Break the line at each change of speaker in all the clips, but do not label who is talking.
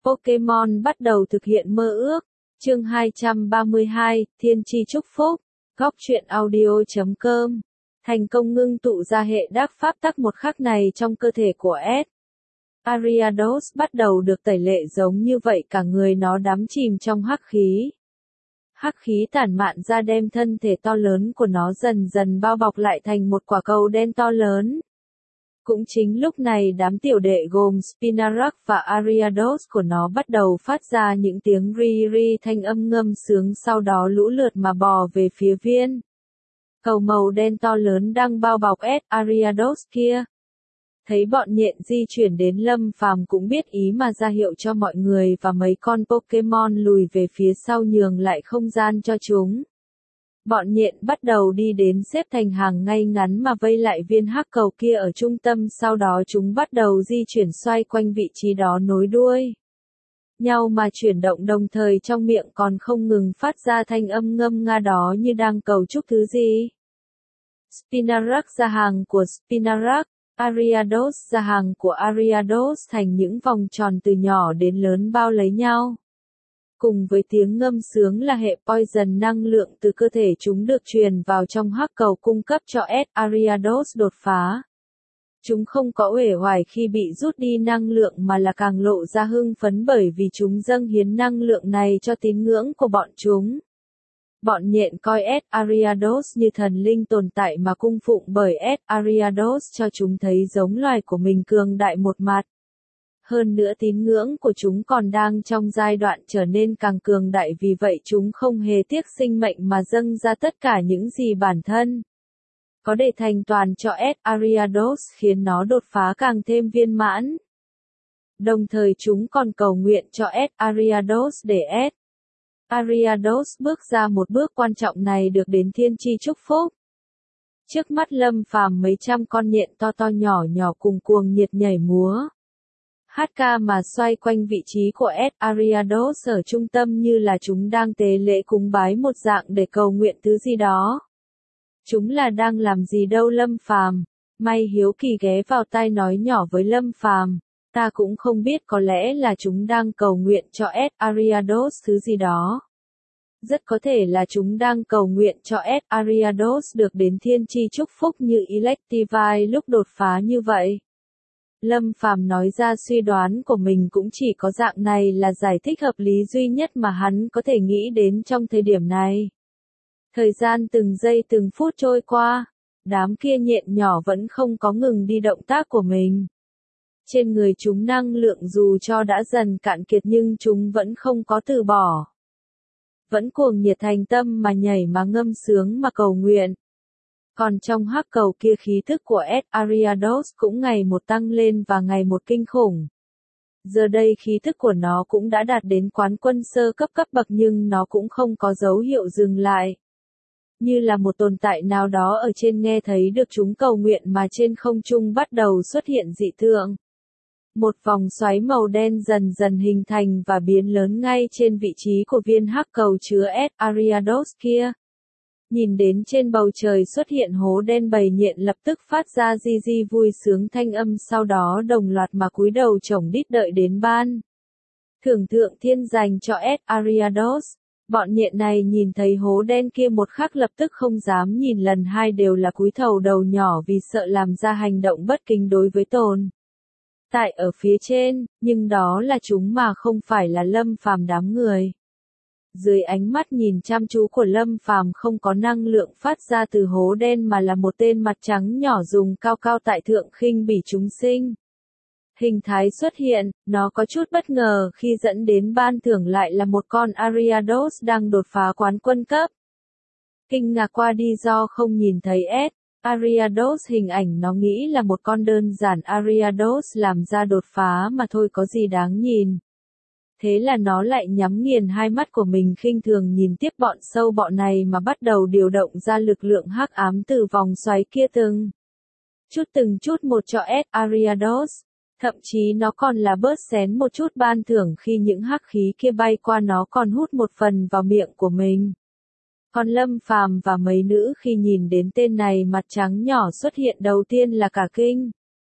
Pokemon bắt đầu thực hiện mơ ước. Chương 232, Thiên tri chúc phúc. Góc truyện audio.com. Thành công ngưng tụ ra hệ đắc pháp tắc một khắc này trong cơ thể của S. Ariados bắt đầu được tẩy lệ giống như vậy cả người nó đắm chìm trong hắc khí. Hắc khí tản mạn ra đem thân thể to lớn của nó dần dần bao bọc lại thành một quả cầu đen to lớn. Cũng chính lúc này đám tiểu đệ gồm Spinarak và Ariados của nó bắt đầu phát ra những tiếng ri ri thanh âm ngâm sướng, sau đó lũ lượt mà bò về phía viên cầu màu đen to lớn đang bao bọc S. Ariados kia. Thấy bọn nhện di chuyển đến, Lâm Phàm cũng biết ý mà ra hiệu cho mọi người và mấy con Pokemon lùi về phía sau nhường lại không gian cho chúng. Bọn nhện bắt đầu đi đến xếp thành hàng ngay ngắn mà vây lại viên hắc cầu kia ở trung tâm, sau đó chúng bắt đầu di chuyển xoay quanh vị trí đó nối đuôi nhau mà chuyển động, đồng thời trong miệng còn không ngừng phát ra thanh âm ngâm nga đó như đang cầu chúc thứ gì. Spinarak ra hàng của Spinarak, Ariados ra hàng của Ariados thành những vòng tròn từ nhỏ đến lớn bao lấy nhau. Cùng với tiếng ngâm sướng là hệ poison năng lượng từ cơ thể chúng được truyền vào trong hắc cầu cung cấp cho S. Ariados đột phá. Chúng không có uể oải khi bị rút đi năng lượng mà là càng lộ ra hưng phấn bởi vì chúng dâng hiến năng lượng này cho tín ngưỡng của bọn chúng. Bọn nhện coi S. Ariados như thần linh tồn tại mà cung phụng bởi S. Ariados cho chúng thấy giống loài của mình cường đại một mặt. Hơn nữa tín ngưỡng của chúng còn đang trong giai đoạn trở nên càng cường đại, vì vậy chúng không hề tiếc sinh mệnh mà dâng ra tất cả những gì bản thân có để thành toàn cho S. Ariados, khiến nó đột phá càng thêm viên mãn. Đồng thời chúng còn cầu nguyện cho S. Ariados để S. Ariados bước ra một bước quan trọng này được đến thiên tri chúc phúc. Trước mắt Lâm Phàm mấy trăm con nhện to to nhỏ nhỏ cùng cuồng nhiệt nhảy múa hát ca mà xoay quanh vị trí của S. Ariados ở trung tâm như là chúng đang tế lễ cúng bái một dạng để cầu nguyện thứ gì đó. Chúng là đang làm gì đâu Lâm Phàm? May hiếu kỳ ghé vào tai nói nhỏ với Lâm Phàm, ta cũng không biết, có lẽ là chúng đang cầu nguyện cho S. Ariados thứ gì đó. Rất có thể là chúng đang cầu nguyện cho S. Ariados được đến thiên tri chúc phúc như Electivire lúc đột phá như vậy. Lâm Phàm nói ra suy đoán của mình cũng chỉ có dạng này là giải thích hợp lý duy nhất mà hắn có thể nghĩ đến trong thời điểm này. Thời gian từng giây từng phút trôi qua, đám kia nhện nhỏ vẫn không có ngừng đi động tác của mình. Trên người chúng năng lượng dù cho đã dần cạn kiệt nhưng chúng vẫn không có từ bỏ. Vẫn cuồng nhiệt thành tâm mà nhảy mà ngâm sướng mà cầu nguyện. Còn trong hắc cầu kia khí thức của S. Ariados cũng ngày một tăng lên và ngày một kinh khủng. Giờ đây khí thức của nó cũng đã đạt đến quán quân sơ cấp cấp bậc nhưng nó cũng không có dấu hiệu dừng lại. Như là một tồn tại nào đó ở trên nghe thấy được chúng cầu nguyện mà trên không trung bắt đầu xuất hiện dị tượng. Một vòng xoáy màu đen dần dần hình thành và biến lớn ngay trên vị trí của viên hắc cầu chứa S. Ariados kia. Nhìn đến trên bầu trời xuất hiện hố đen, bầy nhện lập tức phát ra di di vui sướng thanh âm, sau đó đồng loạt mà cúi đầu chổng đít đợi đến ban thưởng thượng thiên dành cho S. Ariados. Bọn nhện này nhìn thấy hố đen kia một khắc lập tức không dám nhìn lần hai, đều là cúi thầu đầu nhỏ vì sợ làm ra hành động bất kính đối với tồn tại ở phía trên, nhưng đó là chúng mà không phải là Lâm Phàm đám người. Dưới ánh mắt nhìn chăm chú của Lâm Phàm không có năng lượng phát ra từ hố đen mà là một tên mặt trắng nhỏ dùng cao cao tại thượng khinh bỉ chúng sinh. Hình thái xuất hiện, nó có chút bất ngờ khi dẫn đến ban thưởng lại là một con Ariados đang đột phá quán quân cấp. Kinh ngạc qua đi do không nhìn thấy S. Ariados, hình ảnh nó nghĩ là một con đơn giản Ariados làm ra đột phá mà thôi, có gì đáng nhìn. Thế là nó lại nhắm nghiền hai mắt của mình khinh thường nhìn tiếp bọn sâu bọ này mà bắt đầu điều động ra lực lượng hắc ám từ vòng xoáy kia từng chút một cho S. Ariados. Thậm chí nó còn là bớt xén một chút ban thưởng khi những hắc khí kia bay qua, nó còn hút một phần vào miệng của mình. Còn Lâm Phàm và mấy nữ khi nhìn đến tên này mặt trắng nhỏ xuất hiện đầu tiên là cả kinh.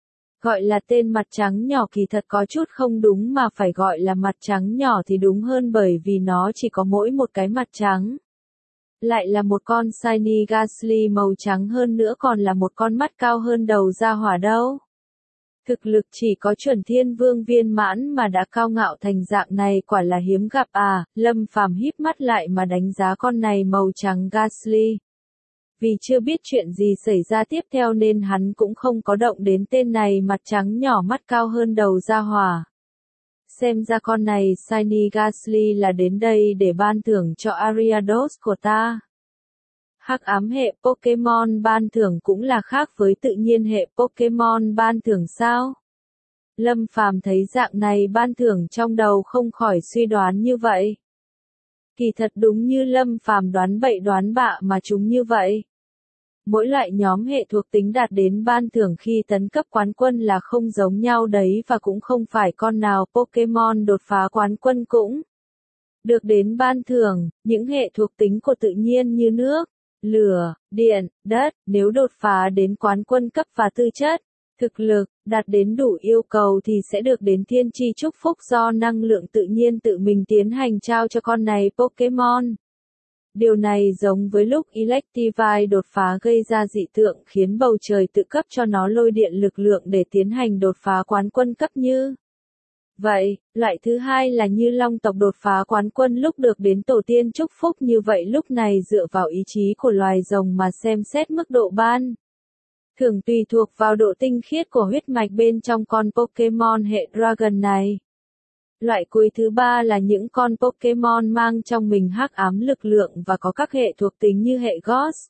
Gọi là tên mặt trắng nhỏ kỳ thật có chút không đúng mà phải gọi là mặt trắng nhỏ thì đúng hơn bởi vì nó chỉ có mỗi một cái mặt trắng. Lại là một con Shiny Ghastly màu trắng hơn nữa còn là một con mắt cao hơn đầu ra hỏa đâu. Thực lực chỉ có chuẩn thiên vương viên mãn mà đã cao ngạo thành dạng này quả là hiếm gặp à, Lâm Phàm híp mắt lại mà đánh giá con này màu trắng Ghastly. Vì chưa biết chuyện gì xảy ra tiếp theo nên hắn cũng không có động đến tên này mặt trắng nhỏ mắt cao hơn đầu ra hỏa. Xem ra con này Shiny Ghastly là đến đây để ban thưởng cho Ariados của ta. Hắc ám hệ Pokemon ban thưởng cũng là khác với tự nhiên hệ Pokemon ban thưởng sao? Lâm Phàm thấy dạng này ban thưởng trong đầu không khỏi suy đoán như vậy. Kỳ thật đúng như Lâm Phàm đoán bậy đoán bạ mà chúng như vậy. Mỗi loại nhóm hệ thuộc tính đạt đến ban thưởng khi tấn cấp quán quân là không giống nhau đấy và cũng không phải con nào Pokemon đột phá quán quân cũng được đến ban thưởng, những hệ thuộc tính của tự nhiên như nước, lửa, điện, đất, nếu đột phá đến quán quân cấp và tư chất, thực lực, đạt đến đủ yêu cầu thì sẽ được đến thiên chi chúc phúc do năng lượng tự nhiên tự mình tiến hành trao cho con này Pokemon. Điều này giống với lúc Electivire đột phá gây ra dị tượng khiến bầu trời tự cấp cho nó lôi điện lực lượng để tiến hành đột phá quán quân cấp như. Vậy, loại thứ hai là như long tộc đột phá quán quân lúc được đến tổ tiên chúc phúc như vậy lúc này dựa vào ý chí của loài rồng mà xem xét mức độ ban. Thường tùy thuộc vào độ tinh khiết của huyết mạch bên trong con Pokemon hệ Dragon này. Loại cuối thứ ba là những con Pokemon mang trong mình hắc ám lực lượng và có các hệ thuộc tính như hệ Ghost,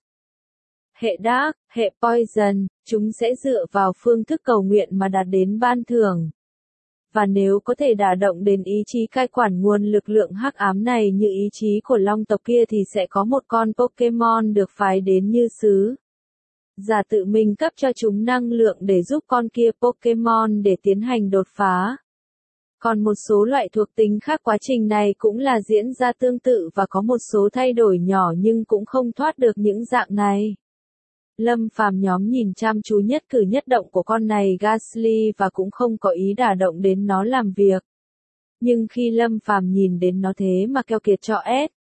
hệ Dark, hệ Poison, chúng sẽ dựa vào phương thức cầu nguyện mà đạt đến ban thưởng. Và nếu có thể đả động đến ý chí cai quản nguồn lực lượng hắc ám này như ý chí của long tộc kia thì sẽ có một con Pokemon được phái đến như sứ giả tự mình cấp cho chúng năng lượng để giúp con kia Pokemon để tiến hành đột phá. Còn một số loại thuộc tính khác quá trình này cũng là diễn ra tương tự và có một số thay đổi nhỏ nhưng cũng không thoát được những dạng này. Lâm Phàm nhóm nhìn chăm chú nhất cử nhất động của con này Ghastly và cũng không có ý đả động đến nó làm việc. Nhưng khi Lâm Phàm nhìn đến nó thế mà keo kiệt cho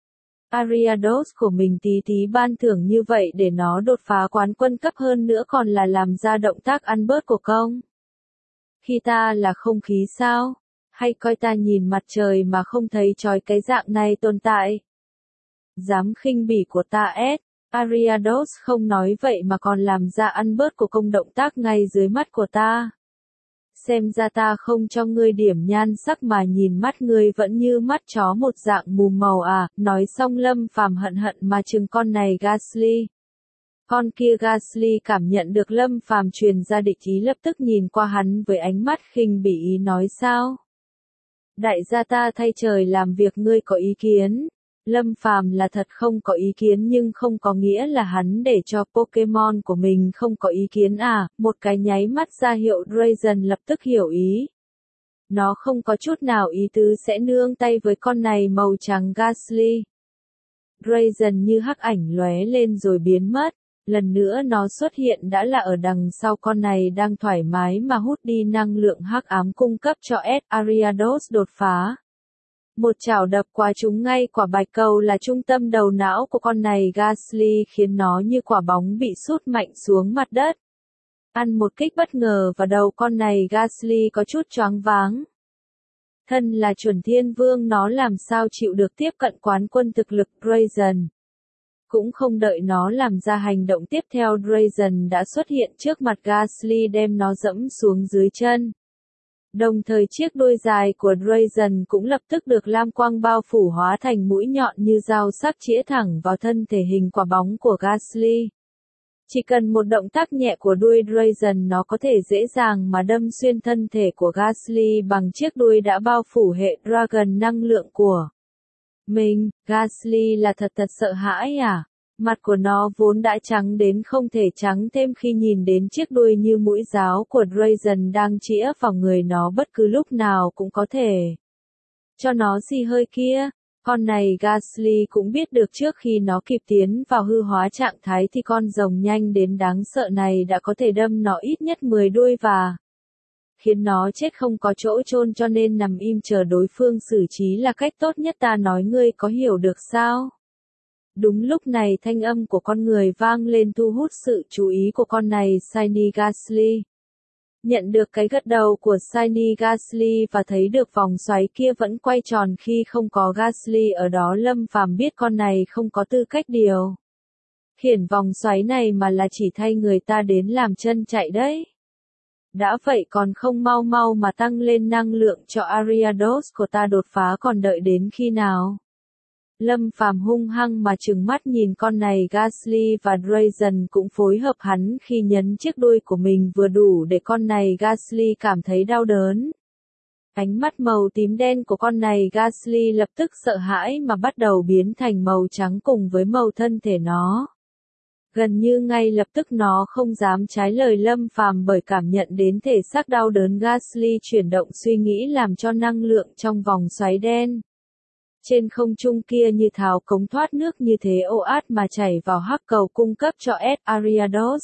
Ariados của mình tí tí ban thưởng như vậy để nó đột phá quán quân cấp hơn nữa còn là làm ra động tác ăn bớt của công. Khi ta là không khí sao? Hay coi ta nhìn mặt trời mà không thấy chói cái dạng này tồn tại? Dám khinh bỉ của ta Ariados không nói vậy mà còn làm ra ăn bớt của công động tác ngay dưới mắt của ta. Xem ra ta không cho ngươi điểm nhan sắc mà nhìn mắt ngươi vẫn như mắt chó một dạng mù màu à, nói xong Lâm Phàm hận hận mà chừng con này Ghastly. Con kia Ghastly cảm nhận được Lâm Phàm truyền ra địch ý lập tức nhìn qua hắn với ánh mắt khinh bỉ ý nói sao? Đại gia ta thay trời làm việc ngươi có ý kiến. Lâm Phàm là thật không có ý kiến nhưng không có nghĩa là hắn để cho Pokemon của mình không có ý kiến à, một cái nháy mắt ra hiệu Drazen lập tức hiểu ý. Nó không có chút nào ý tứ sẽ nương tay với con này màu trắng Ghastly. Drazen như hắc ảnh lóe lên rồi biến mất, lần nữa nó xuất hiện đã là ở đằng sau con này đang thoải mái mà hút đi năng lượng hắc ám cung cấp cho Ariados đột phá. Một chảo đập qua chúng ngay quả bạch cầu là trung tâm đầu não của con này Ghastly khiến nó như quả bóng bị sút mạnh xuống mặt đất. Ăn một kích bất ngờ vào đầu con này Ghastly có chút choáng váng. Thân là chuẩn thiên vương nó làm sao chịu được tiếp cận quán quân thực lực Drazen. Cũng không đợi nó làm ra hành động tiếp theo Drazen đã xuất hiện trước mặt Ghastly đem nó dẫm xuống dưới chân. Đồng thời chiếc đuôi dài của Drazen cũng lập tức được lam quang bao phủ hóa thành mũi nhọn như dao sắc chĩa thẳng vào thân thể hình quả bóng của Ghastly. Chỉ cần một động tác nhẹ của đuôi Drazen nó có thể dễ dàng mà đâm xuyên thân thể của Ghastly bằng chiếc đuôi đã bao phủ hệ Dragon năng lượng của mình. Ghastly là thật sợ hãi à? Mặt của nó vốn đã trắng đến không thể trắng thêm khi nhìn đến chiếc đuôi như mũi giáo của Drazen đang chĩa vào người nó bất cứ lúc nào cũng có thể cho nó xì hơi kia. Con này Ghastly cũng biết được trước khi nó kịp tiến vào hư hóa trạng thái thì con rồng nhanh đến đáng sợ này đã có thể đâm nó ít nhất 10 đuôi và khiến nó chết không có chỗ chôn, cho nên nằm im chờ đối phương xử trí là cách tốt nhất. Ta nói ngươi có hiểu được sao? Đúng lúc này thanh âm của con người vang lên thu hút sự chú ý của con này Shiny Ghastly. Nhận được cái gật đầu của Shiny Ghastly và thấy được vòng xoáy kia vẫn quay tròn khi không có Ghastly ở đó, Lâm Phàm biết con này không có tư cách điều khiển vòng xoáy này mà là chỉ thay người ta đến làm chân chạy đấy. Đã vậy còn không mau mau mà tăng lên năng lượng cho Ariados của ta đột phá, còn đợi đến khi nào? Lâm Phàm hung hăng mà trừng mắt nhìn con này. Ghastly và Drazen cũng phối hợp hắn khi nhấn chiếc đuôi của mình vừa đủ để con này Ghastly cảm thấy đau đớn. Ánh mắt màu tím đen của con này Ghastly lập tức sợ hãi mà bắt đầu biến thành màu trắng cùng với màu thân thể nó. Gần như ngay lập tức nó không dám trái lời Lâm Phàm bởi cảm nhận đến thể xác đau đớn. Ghastly chuyển động suy nghĩ làm cho năng lượng trong vòng xoáy đen trên không trung kia như tháo cống thoát nước như thế ồ ạt mà chảy vào hắc cầu cung cấp cho S. Ariados.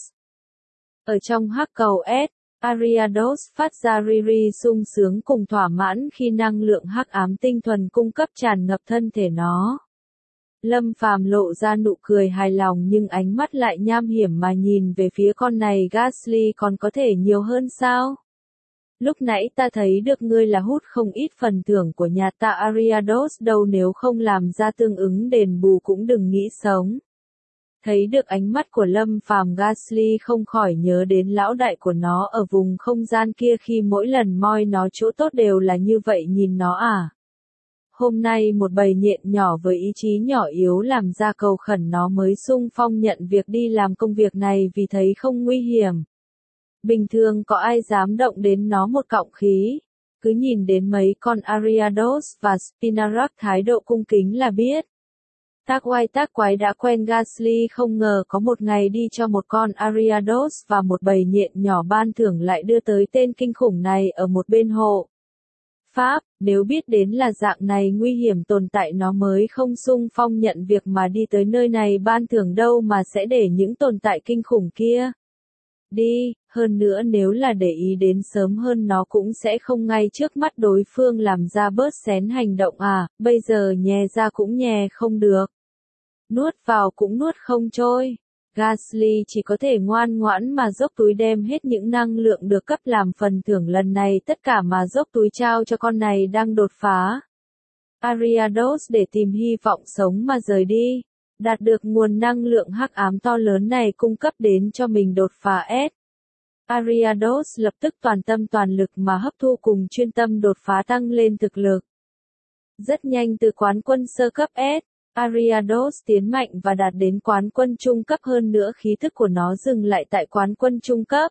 Ở trong hắc cầu S. Ariados phát ra riri sung sướng cùng thỏa mãn khi năng lượng hắc ám tinh thuần cung cấp tràn ngập thân thể nó. Lâm Phàm lộ ra nụ cười hài lòng nhưng ánh mắt lại nham hiểm mà nhìn về phía con này. Ghastly còn có thể nhiều hơn sao? Lúc nãy ta thấy được ngươi là hút không ít phần thưởng của nhà ta Ariados đâu, nếu không làm ra tương ứng đền bù cũng đừng nghĩ sống. Thấy được ánh mắt của Lâm Phàm, Ghastly không khỏi nhớ đến lão đại của nó ở vùng không gian kia khi mỗi lần moi nó chỗ tốt đều là như vậy nhìn nó à. Hôm nay một bầy nhện nhỏ với ý chí nhỏ yếu làm ra cầu khẩn nó mới xung phong nhận việc đi làm công việc này vì thấy không nguy hiểm. Bình thường có ai dám động đến nó một cọng khí. Cứ nhìn đến mấy con Ariados và Spinarak thái độ cung kính là biết. Tác oai tác quái đã quen. Ghastly không ngờ có một ngày đi cho một con Ariados và một bầy nhện nhỏ ban thưởng lại đưa tới tên kinh khủng này ở một bên hộ pháp. Nếu biết đến là dạng này nguy hiểm tồn tại nó mới không xung phong nhận việc mà đi tới nơi này ban thưởng đâu mà sẽ để những tồn tại kinh khủng kia đi. Hơn nữa nếu là để ý đến sớm hơn nó cũng sẽ không ngay trước mắt đối phương làm ra bớt xén hành động à. Bây giờ nhè ra cũng nhè không được, nuốt vào cũng nuốt không trôi. Ghastly chỉ có thể ngoan ngoãn mà dốc túi đem hết những năng lượng được cấp làm phần thưởng lần này, tất cả mà dốc túi trao cho con này đang đột phá Ariados để tìm hy vọng sống mà rời đi. Đạt được nguồn năng lượng hắc ám to lớn này cung cấp đến cho mình đột phá S. Ariados lập tức toàn tâm toàn lực mà hấp thu cùng chuyên tâm đột phá tăng lên thực lực. Rất nhanh từ quán quân sơ cấp S. Ariados tiến mạnh và đạt đến quán quân trung cấp, hơn nữa khí thức của nó dừng lại tại quán quân trung cấp.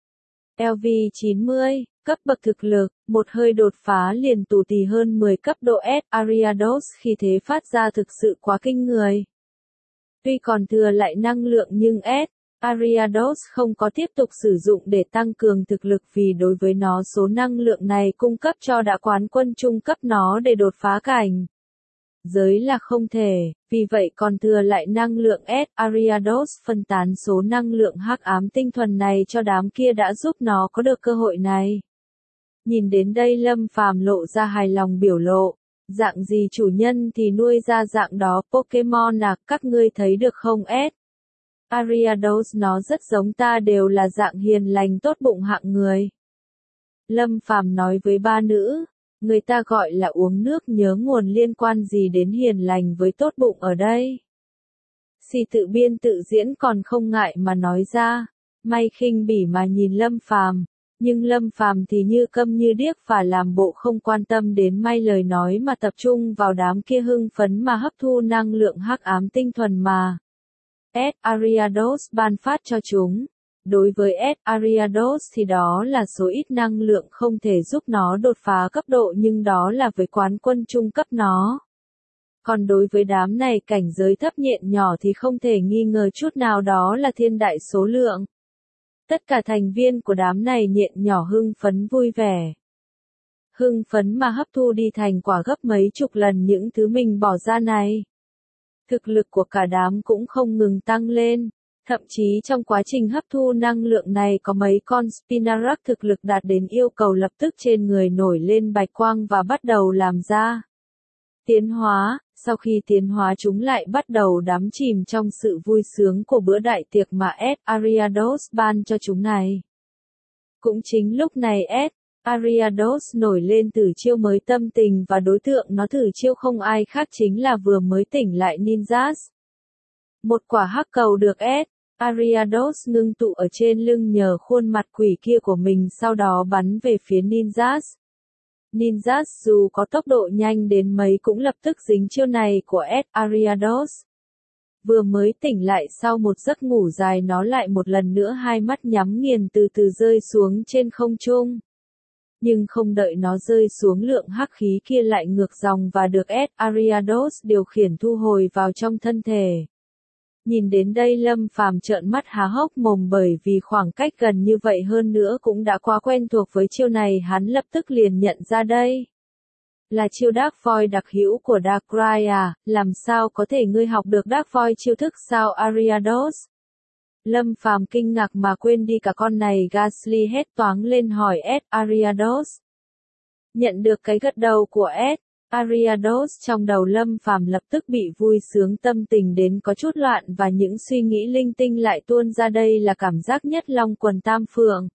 LV90, cấp bậc thực lực, một hơi đột phá liền tù tì hơn 10 cấp độ S. Ariados khi thế phát ra thực sự quá kinh người. Tuy còn thừa lại năng lượng nhưng S. Ariados không có tiếp tục sử dụng để tăng cường thực lực vì đối với nó số năng lượng này cung cấp cho đã quán quân trung cấp nó để đột phá cảnh giới là không thể, vì vậy còn thừa lại năng lượng S. Ariados phân tán số năng lượng hắc ám tinh thuần này cho đám kia đã giúp nó có được cơ hội này. Nhìn đến đây Lâm Phàm lộ ra hài lòng biểu lộ. Dạng gì chủ nhân thì nuôi ra dạng đó Pokemon à, các ngươi thấy được không S. Ariados nó rất giống ta, đều là dạng hiền lành tốt bụng hạng người. Lâm Phàm nói với ba nữ, người ta gọi là uống nước nhớ nguồn, liên quan gì đến hiền lành với tốt bụng ở đây. Xì tự biên tự diễn còn không ngại mà nói ra, may khinh bỉ mà nhìn Lâm Phàm. Nhưng Lâm Phàm thì như câm như điếc và làm bộ không quan tâm đến may lời nói mà tập trung vào đám kia hưng phấn mà hấp thu năng lượng hắc ám tinh thuần mà S. Ariados ban phát cho chúng. Đối với S. Ariados thì đó là số ít năng lượng không thể giúp nó đột phá cấp độ, nhưng đó là với quán quân trung cấp nó. Còn đối với đám này cảnh giới thấp nhện nhỏ thì không thể nghi ngờ chút nào đó là thiên đại số lượng. Tất cả thành viên của đám này nhện nhỏ hưng phấn vui vẻ. Hưng phấn mà hấp thu đi thành quả gấp mấy chục lần những thứ mình bỏ ra này. Thực lực của cả đám cũng không ngừng tăng lên. Thậm chí trong quá trình hấp thu năng lượng này có mấy con Spinarak thực lực đạt đến yêu cầu lập tức trên người nổi lên bạch quang và bắt đầu làm ra tiến hóa. Sau khi tiến hóa chúng lại bắt đầu đắm chìm trong sự vui sướng của bữa đại tiệc mà Ed Ariados ban cho chúng này. Cũng chính lúc này Ed Ariados nổi lên từ chiêu mới tâm tình và đối tượng nó thử chiêu không ai khác chính là vừa mới tỉnh lại Ninjas. Một quả hắc cầu được Ed Ariados ngưng tụ ở trên lưng nhờ khuôn mặt quỷ kia của mình sau đó bắn về phía Ninjas. Ninjas dù có tốc độ nhanh đến mấy cũng lập tức dính chiêu này của Ed Ariados. Vừa mới tỉnh lại sau một giấc ngủ dài nó lại một lần nữa hai mắt nhắm nghiền từ từ rơi xuống trên không trung. Nhưng không đợi nó rơi xuống lượng hắc khí kia lại ngược dòng và được Ed Ariados điều khiển thu hồi vào trong thân thể. Nhìn đến đây Lâm Phàm trợn mắt há hốc mồm bởi vì khoảng cách gần như vậy hơn nữa cũng đã quá quen thuộc với chiêu này hắn lập tức liền nhận ra đây. Là chiêu Dark Void đặc hữu của Darkrai à, làm sao có thể ngươi học được Dark Void chiêu thức sao Ariados? Lâm Phàm kinh ngạc mà quên đi cả con này Ghastly hét toáng lên hỏi Ed Ariados. Nhận được cái gật đầu của Ed Ariados trong đầu Lâm Phàm lập tức bị vui sướng tâm tình đến có chút loạn và những suy nghĩ linh tinh lại tuôn ra đây là cảm giác nhất long quần tam phượng.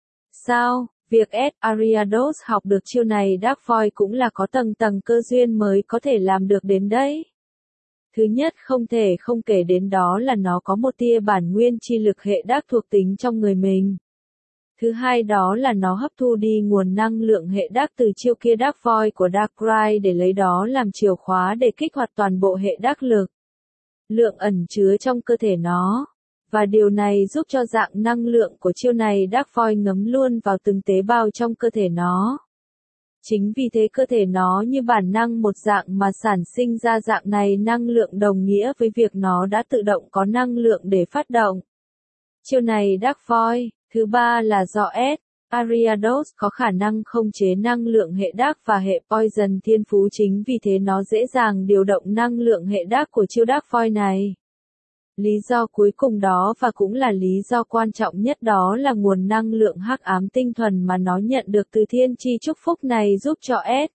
Sao, việc Ed Ariados học được chiêu này Dark Void cũng là có tầng tầng cơ duyên mới có thể làm được đến đấy. Thứ nhất không thể không kể đến đó là nó có một tia bản nguyên chi lực hệ đắc thuộc tính trong người mình. Thứ hai đó là nó hấp thu đi nguồn năng lượng hệ đắc từ chiêu kia Dark Void của Darkrai để lấy đó làm chìa khóa để kích hoạt toàn bộ hệ đắc lực. Lượng ẩn chứa trong cơ thể nó. Và điều này giúp cho dạng năng lượng của chiêu này Dark Void ngấm luôn vào từng tế bào trong cơ thể nó. Chính vì thế cơ thể nó như bản năng một dạng mà sản sinh ra dạng này năng lượng đồng nghĩa với việc nó đã tự động có năng lượng để phát động. Chiêu này Dark Void. Thứ ba là do Ed Ariados có khả năng khống chế năng lượng hệ Dark và hệ Poison thiên phú chính vì thế nó dễ dàng điều động năng lượng hệ Dark của chiêu Dark Void này. Lý do cuối cùng đó và cũng là lý do quan trọng nhất đó là nguồn năng lượng hắc ám tinh thuần mà nó nhận được từ thiên chi chúc phúc này giúp cho Ed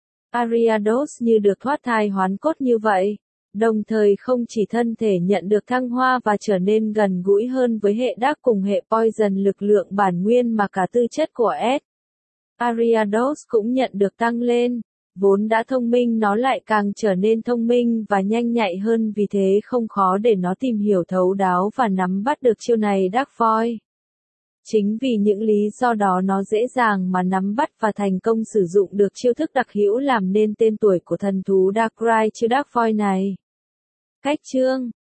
Ariados như được thoát thai hoán cốt như vậy. Đồng thời không chỉ thân thể nhận được thăng hoa và trở nên gần gũi hơn với hệ Dark cùng hệ Poison lực lượng bản nguyên mà cả tư chất của Ed Ariados cũng nhận được tăng lên. Vốn đã thông minh nó lại càng trở nên thông minh và nhanh nhạy hơn vì thế không khó để nó tìm hiểu thấu đáo và nắm bắt được chiêu này Dark Void. Chính vì những lý do đó nó dễ dàng mà nắm bắt và thành công sử dụng được chiêu thức đặc hữu làm nên tên tuổi của thần thú Darkrai chiêu Dark Void này. Cách chương